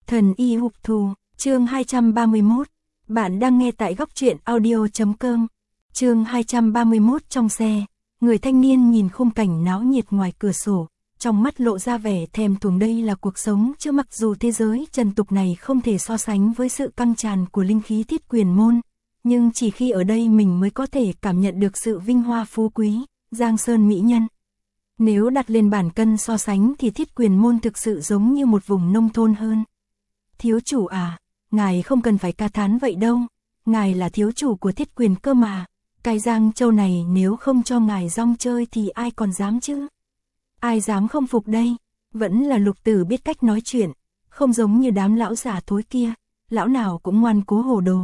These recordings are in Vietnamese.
Thần y hục thù, chương 231. Bạn đang nghe tại góc truyện audio.com. Chương 231. Trong xe, người thanh niên nhìn khung cảnh náo nhiệt ngoài cửa sổ, trong mắt lộ ra vẻ thèm thuồng. Đây là cuộc sống chứ, mặc dù thế giới trần tục này không thể so sánh với sự căng tràn của linh khí Thiết Quyền môn, nhưng chỉ khi ở đây mình mới có thể cảm nhận được sự vinh hoa phú quý, giang sơn mỹ nhân. Nếu đặt lên bản cân so sánh thì Thiết Quyền môn thực sự giống như một vùng nông thôn hơn. Thiếu chủ à, ngài không cần phải ca thán vậy đâu, ngài là thiếu chủ của Thiết Quyền cơ mà, cái Giang Châu này nếu không cho ngài rong chơi thì ai còn dám chứ? Ai dám không phục đây? Vẫn là Lục Tử biết cách nói chuyện, không giống như đám lão già thối kia, lão nào cũng ngoan cố hồ đồ.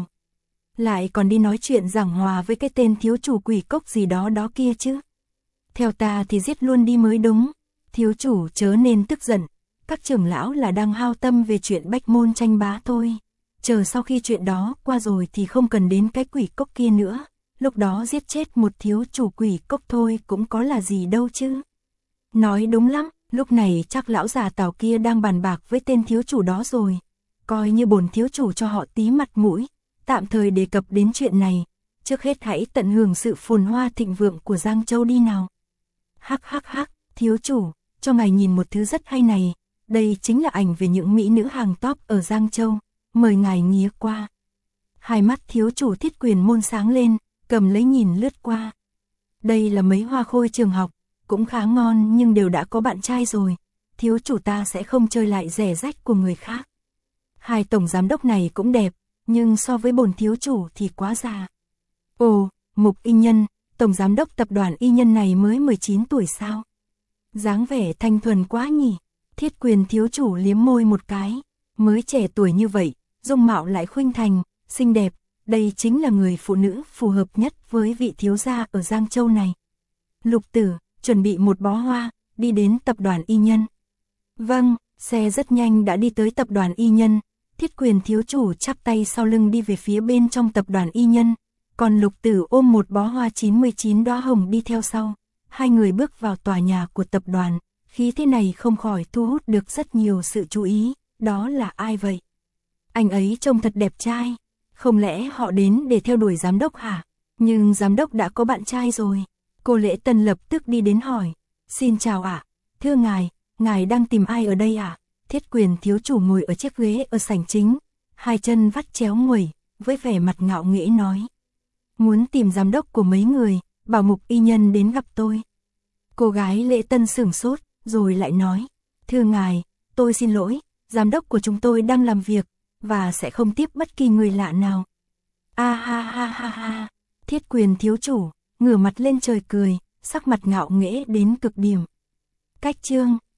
Lại còn đi nói chuyện giảng hòa với cái tên thiếu chủ quỷ cốc gì đó kia chứ. Theo ta thì giết luôn đi mới đúng, thiếu chủ chớ nên tức giận, các trưởng lão là đang hao tâm về chuyện bách môn tranh bá thôi. Chờ sau khi chuyện đó qua rồi thì không cần đến cái quỷ cốc kia nữa, lúc đó giết chết một thiếu chủ quỷ cốc thôi cũng có là gì đâu chứ. Nói đúng lắm, lúc này chắc lão già Tào kia đang bàn bạc với tên thiếu chủ đó rồi, coi như bổn thiếu chủ cho họ tí mặt mũi, tạm thời đề cập đến chuyện này, trước hết hãy tận hưởng sự phồn hoa thịnh vượng của Giang Châu đi nào. Hắc hắc hắc, thiếu chủ, cho ngài nhìn một thứ rất hay này, đây chính là ảnh về những mỹ nữ hàng top ở Giang Châu, mời ngài nghía qua. Hai mắt thiếu chủ Thiết Quyền môn sáng lên, cầm lấy nhìn lướt qua. Đây là mấy hoa khôi trường học, cũng khá ngon nhưng đều đã có bạn trai rồi, thiếu chủ ta sẽ không chơi lại rẻ rách của người khác. Hai tổng giám đốc này cũng đẹp, nhưng so với bổn thiếu chủ thì quá già. Ồ, Mục Y Nhân, tổng giám đốc tập đoàn Y Nhân này mới 19 tuổi sao? Dáng vẻ thanh thuần quá nhỉ. Thiết Quyền thiếu chủ liếm môi một cái, mới trẻ tuổi như vậy, dung mạo lại khuynh thành, xinh đẹp, đây chính là người phụ nữ phù hợp nhất với vị thiếu gia ở Giang Châu này. Lục Tử, chuẩn bị một bó hoa, đi đến tập đoàn Y Nhân. Vâng, xe rất nhanh đã đi tới tập đoàn Y Nhân, Thiết Quyền thiếu chủ chắp tay sau lưng đi về phía bên trong tập đoàn Y Nhân, còn Lục Tử ôm một bó hoa 99 đóa hồng đi theo sau. Hai người bước vào tòa nhà của tập đoàn, khí thế này không khỏi thu hút được rất nhiều sự chú ý, đó là ai vậy? Anh ấy trông thật đẹp trai, không lẽ họ đến để theo đuổi giám đốc hả? Nhưng giám đốc đã có bạn trai rồi. Cô Lễ Tân lập tức đi đến hỏi, xin chào ạ, thưa ngài đang tìm ai ở đây ạ? Thiết Quyền thiếu chủ ngồi ở chiếc ghế ở sảnh chính, hai chân vắt chéo nguẩy, với vẻ mặt ngạo nghễ nói. Muốn tìm giám đốc của mấy người, bảo Mục Y Nhân đến gặp tôi. Cô gái Lễ Tân sửng sốt, rồi lại nói, thưa ngài, tôi xin lỗi, giám đốc của chúng tôi đang làm việc, và sẽ không tiếp bất kỳ người lạ nào. A ha ha ha ha, Thiết Quyền thiếu chủ, ngửa mặt lên trời cười, sắc mặt ngạo nghễ đến cực điểm. Cách chương,